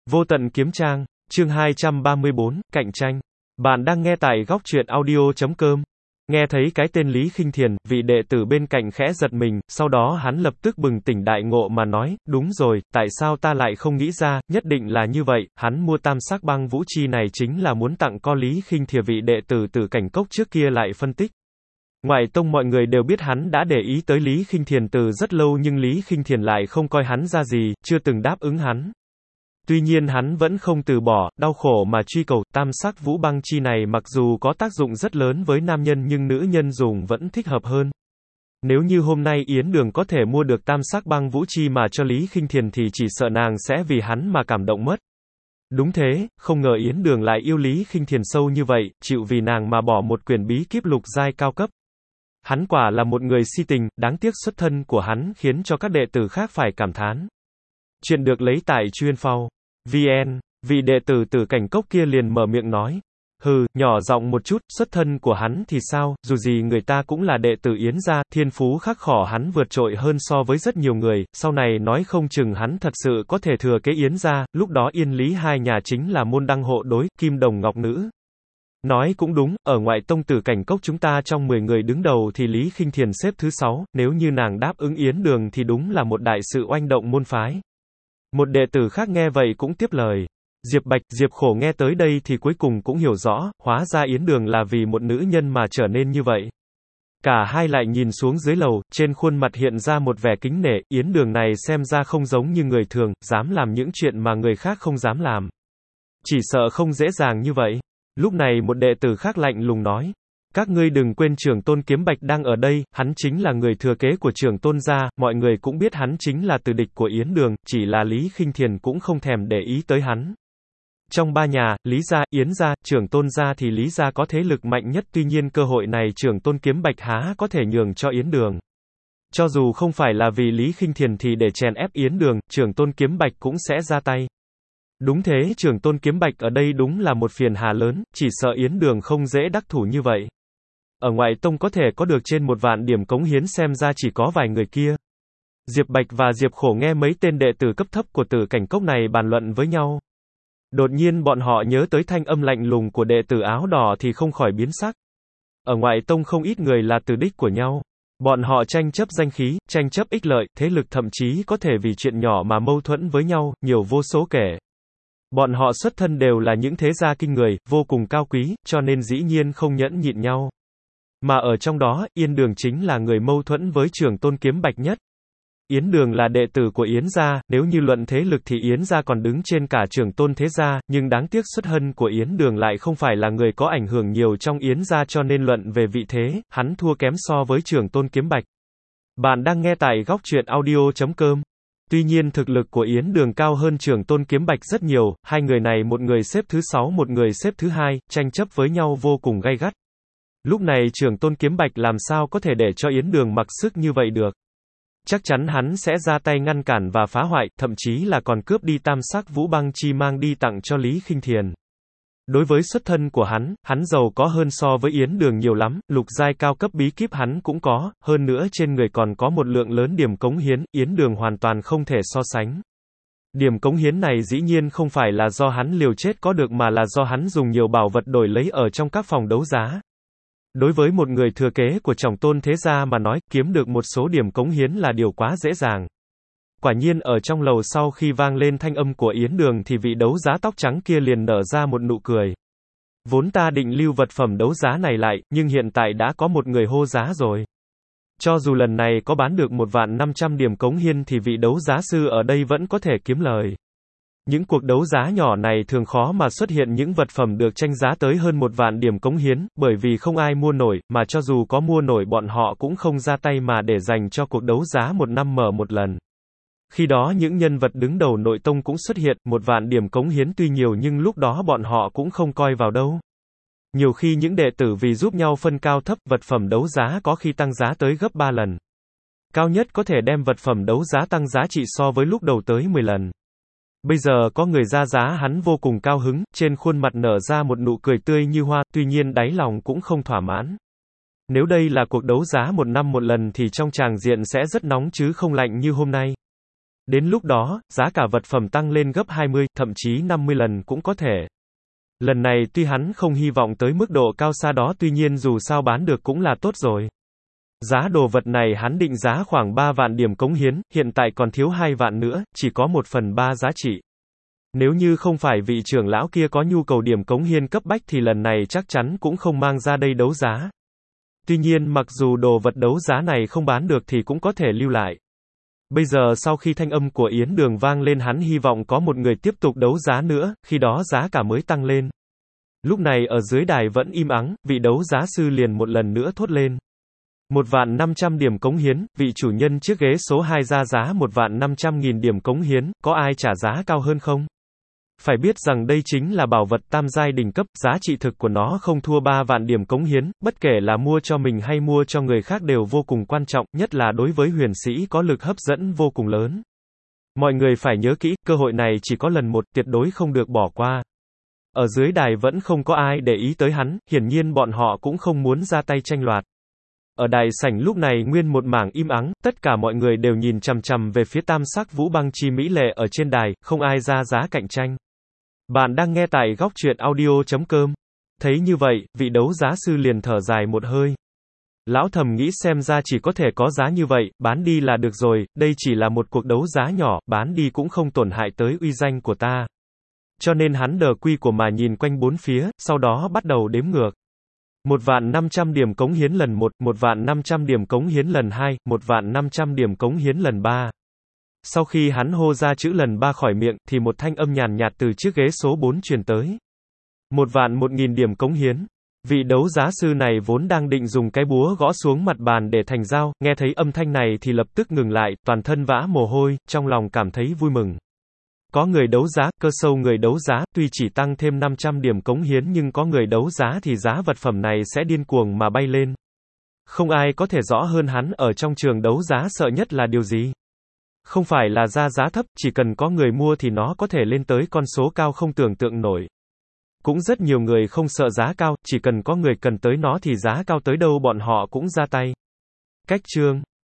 Vô tận kiếm trang, chương 234, cạnh tranh. Bạn đang nghe tại góc truyện audio.com. Nghe thấy cái tên Lý Khinh Thiền, vị đệ tử bên cạnh khẽ giật mình, sau đó hắn lập tức bừng tỉnh đại ngộ mà nói, đúng rồi, tại sao ta lại không nghĩ ra, nhất định là như vậy, hắn mua tam sắc băng vũ chi này chính là muốn tặng co Lý Khinh Thiền. Vị đệ tử Tử Cảnh Cốc trước kia lại phân tích. Ngoại tông mọi người đều biết hắn đã để ý tới Lý Khinh Thiền từ rất lâu nhưng Lý Khinh Thiền lại không coi hắn ra gì, chưa từng đáp ứng hắn. Tuy nhiên hắn vẫn không từ bỏ, đau khổ mà truy cầu, tam sắc vũ băng chi này mặc dù có tác dụng rất lớn với nam nhân nhưng nữ nhân dùng vẫn thích hợp hơn. Nếu như hôm nay Yến Đường có thể mua được tam sắc băng vũ chi mà cho Lý Khinh Thiền thì chỉ sợ nàng sẽ vì hắn mà cảm động mất. Đúng thế, không ngờ Yến Đường lại yêu Lý Khinh Thiền sâu như vậy, chịu vì nàng mà bỏ một quyển bí kíp lục giai cao cấp. Hắn quả là một người si tình, đáng tiếc xuất thân của hắn khiến cho các đệ tử khác phải cảm thán. Chuyện được lấy tại Chuyên Phao VN, vị đệ tử Tử Cảnh Cốc kia liền mở miệng nói. Hừ, nhỏ giọng một chút, xuất thân của hắn thì sao, dù gì người ta cũng là đệ tử Yến gia, thiên phú khắc khổ hắn vượt trội hơn so với rất nhiều người, sau này nói không chừng hắn thật sự có thể thừa kế Yến gia, lúc đó Yên Lý hai nhà chính là môn đăng hộ đối, kim đồng ngọc nữ. Nói cũng đúng, ở ngoại tông Tử Cảnh Cốc chúng ta trong 10 người đứng đầu thì Lý Khinh Thiền xếp thứ 6, nếu như nàng đáp ứng Yến Đường thì đúng là một đại sự oanh động môn phái. Một đệ tử khác nghe vậy cũng tiếp lời. Diệp Bạch, Diệp Khổ nghe tới đây thì cuối cùng cũng hiểu rõ, hóa ra Yến Đường là vì một nữ nhân mà trở nên như vậy. Cả hai lại nhìn xuống dưới lầu, trên khuôn mặt hiện ra một vẻ kính nể, Yến Đường này xem ra không giống như người thường, dám làm những chuyện mà người khác không dám làm. Chỉ sợ không dễ dàng như vậy. Lúc này một đệ tử khác lạnh lùng nói. Các ngươi đừng quên Trưởng Tôn Kiếm Bạch đang ở đây, hắn chính là người thừa kế của Trưởng Tôn gia, mọi người cũng biết hắn chính là tử địch của Yến Đường, chỉ là Lý Khinh Thiền cũng không thèm để ý tới hắn. Trong ba nhà, Lý gia, Yến gia, Trưởng Tôn gia thì Lý gia có thế lực mạnh nhất, tuy nhiên cơ hội này Trưởng Tôn Kiếm Bạch há có thể nhường cho Yến Đường. Cho dù không phải là vì Lý Khinh Thiền thì để chèn ép Yến Đường, Trưởng Tôn Kiếm Bạch cũng sẽ ra tay. Đúng thế, Trưởng Tôn Kiếm Bạch ở đây đúng là một phiền hà lớn, chỉ sợ Yến Đường không dễ đắc thủ như vậy. Ở ngoại tông có thể có được trên 1 vạn điểm cống hiến xem ra chỉ có vài người kia. Diệp Bạch và Diệp Khổ nghe mấy tên đệ tử cấp thấp của Tử Cảnh Cốc này bàn luận với nhau. Đột nhiên bọn họ nhớ tới thanh âm lạnh lùng của đệ tử áo đỏ thì không khỏi biến sắc. Ở ngoại tông không ít người là tử đích của nhau. Bọn họ tranh chấp danh khí, tranh chấp ích lợi, thế lực thậm chí có thể vì chuyện nhỏ mà mâu thuẫn với nhau, nhiều vô số kể. Bọn họ xuất thân đều là những thế gia kinh người, vô cùng cao quý, cho nên dĩ nhiên không nhẫn nhịn nhau. Mà ở trong đó, Yến Đường chính là người mâu thuẫn với Trưởng Tôn Kiếm Bạch nhất. Yến Đường là đệ tử của Yến gia, nếu như luận thế lực thì Yến gia còn đứng trên cả Trưởng Tôn thế gia, nhưng đáng tiếc xuất thân của Yến Đường lại không phải là người có ảnh hưởng nhiều trong Yến gia cho nên luận về vị thế, hắn thua kém so với Trưởng Tôn Kiếm Bạch. Bạn đang nghe tại góc truyện audio.com. Tuy nhiên thực lực của Yến Đường cao hơn Trưởng Tôn Kiếm Bạch rất nhiều, hai người này một người xếp thứ 6 một người xếp thứ 2, tranh chấp với nhau vô cùng gay gắt. Lúc này Trưởng Tôn Kiếm Bạch làm sao có thể để cho Yến Đường mặc sức như vậy được. Chắc chắn hắn sẽ ra tay ngăn cản và phá hoại, thậm chí là còn cướp đi tam sắc vũ băng chi mang đi tặng cho Lý Khinh Thiền. Đối với xuất thân của hắn giàu có hơn so với Yến Đường nhiều lắm, lục giai cao cấp bí kíp hắn cũng có, hơn nữa trên người còn có một lượng lớn điểm cống hiến, Yến Đường hoàn toàn không thể so sánh. Điểm cống hiến này dĩ nhiên không phải là do hắn liều chết có được mà là do hắn dùng nhiều bảo vật đổi lấy ở trong các phòng đấu giá. Đối với một người thừa kế của Trọng Tôn thế gia mà nói, kiếm được một số điểm cống hiến là điều quá dễ dàng. Quả nhiên ở trong lầu sau khi vang lên thanh âm của Yến Đường thì vị đấu giá tóc trắng kia liền nở ra một nụ cười. Vốn ta định lưu vật phẩm đấu giá này lại, nhưng hiện tại đã có một người hô giá rồi. Cho dù lần này có bán được 1.500.000 điểm cống hiến thì vị đấu giá sư ở đây vẫn có thể kiếm lời. Những cuộc đấu giá nhỏ này thường khó mà xuất hiện những vật phẩm được tranh giá tới hơn 1.000.000 điểm cống hiến, bởi vì không ai mua nổi, mà cho dù có mua nổi bọn họ cũng không ra tay mà để dành cho cuộc đấu giá một năm mở một lần. Khi đó những nhân vật đứng đầu nội tông cũng xuất hiện, 1.000.000 điểm cống hiến tuy nhiều nhưng lúc đó bọn họ cũng không coi vào đâu. Nhiều khi những đệ tử vì giúp nhau phân cao thấp, vật phẩm đấu giá có khi tăng giá tới gấp 3 lần. Cao nhất có thể đem vật phẩm đấu giá tăng giá trị so với lúc đầu tới 10 lần. Bây giờ có người ra giá hắn vô cùng cao hứng, trên khuôn mặt nở ra một nụ cười tươi như hoa, tuy nhiên đáy lòng cũng không thỏa mãn. Nếu đây là cuộc đấu giá một năm một lần thì trong tràng diện sẽ rất nóng chứ không lạnh như hôm nay. Đến lúc đó, giá cả vật phẩm tăng lên gấp 20, thậm chí 50 lần cũng có thể. Lần này tuy hắn không hy vọng tới mức độ cao xa đó, tuy nhiên dù sao bán được cũng là tốt rồi. Giá đồ vật này hắn định giá khoảng 3 vạn điểm cống hiến, hiện tại còn thiếu 2 vạn nữa, chỉ có 1/3 giá trị. Nếu như không phải vị trưởng lão kia có nhu cầu điểm cống hiến cấp bách thì lần này chắc chắn cũng không mang ra đây đấu giá. Tuy nhiên mặc dù đồ vật đấu giá này không bán được thì cũng có thể lưu lại. Bây giờ sau khi thanh âm của Yến Đường vang lên, hắn hy vọng có một người tiếp tục đấu giá nữa, khi đó giá cả mới tăng lên. Lúc này ở dưới đài vẫn im ắng, vị đấu giá sư liền một lần nữa thốt lên. 1.500.000 điểm cống hiến, vị chủ nhân chiếc ghế số 2 ra giá 1.500.000 điểm cống hiến, có ai trả giá cao hơn không? Phải biết rằng đây chính là bảo vật tam giai đỉnh cấp, giá trị thực của nó không thua 3 vạn điểm cống hiến, bất kể là mua cho mình hay mua cho người khác đều vô cùng quan trọng, nhất là đối với huyền sĩ có lực hấp dẫn vô cùng lớn. Mọi người phải nhớ kỹ, cơ hội này chỉ có lần một, tuyệt đối không được bỏ qua. Ở dưới đài vẫn không có ai để ý tới hắn, hiển nhiên bọn họ cũng không muốn ra tay tranh đoạt. Ở đài sảnh lúc này nguyên một mảng im ắng, tất cả mọi người đều nhìn chằm chằm về phía tam sắc vũ băng chi mỹ lệ ở trên đài, không ai ra giá cạnh tranh. Bạn đang nghe tại góc truyện audio.com. Thấy như vậy, vị đấu giá sư liền thở dài một hơi. Lão thầm nghĩ xem ra chỉ có thể có giá như vậy, bán đi là được rồi, đây chỉ là một cuộc đấu giá nhỏ, bán đi cũng không tổn hại tới uy danh của ta. Cho nên hắn đờ quy của mà nhìn quanh bốn phía, sau đó bắt đầu đếm ngược. 1.500.000 điểm cống hiến lần 1, 1.500.000 điểm cống hiến lần 2, 1.500.000 điểm cống hiến lần 3. Sau khi hắn hô ra chữ lần 3 khỏi miệng, thì một thanh âm nhàn nhạt từ chiếc ghế số 4 truyền tới. 1.001.000 điểm cống hiến. Vị đấu giá sư này vốn đang định dùng cái búa gõ xuống mặt bàn để thành dao, nghe thấy âm thanh này thì lập tức ngừng lại, toàn thân vã mồ hôi, trong lòng cảm thấy vui mừng. Có người đấu giá, cơ sâu người đấu giá, tuy chỉ tăng thêm 500 điểm cống hiến nhưng có người đấu giá thì giá vật phẩm này sẽ điên cuồng mà bay lên. Không ai có thể rõ hơn hắn ở trong trường đấu giá sợ nhất là điều gì. Không phải là ra giá thấp, chỉ cần có người mua thì nó có thể lên tới con số cao không tưởng tượng nổi. Cũng rất nhiều người không sợ giá cao, chỉ cần có người cần tới nó thì giá cao tới đâu bọn họ cũng ra tay. Cách chương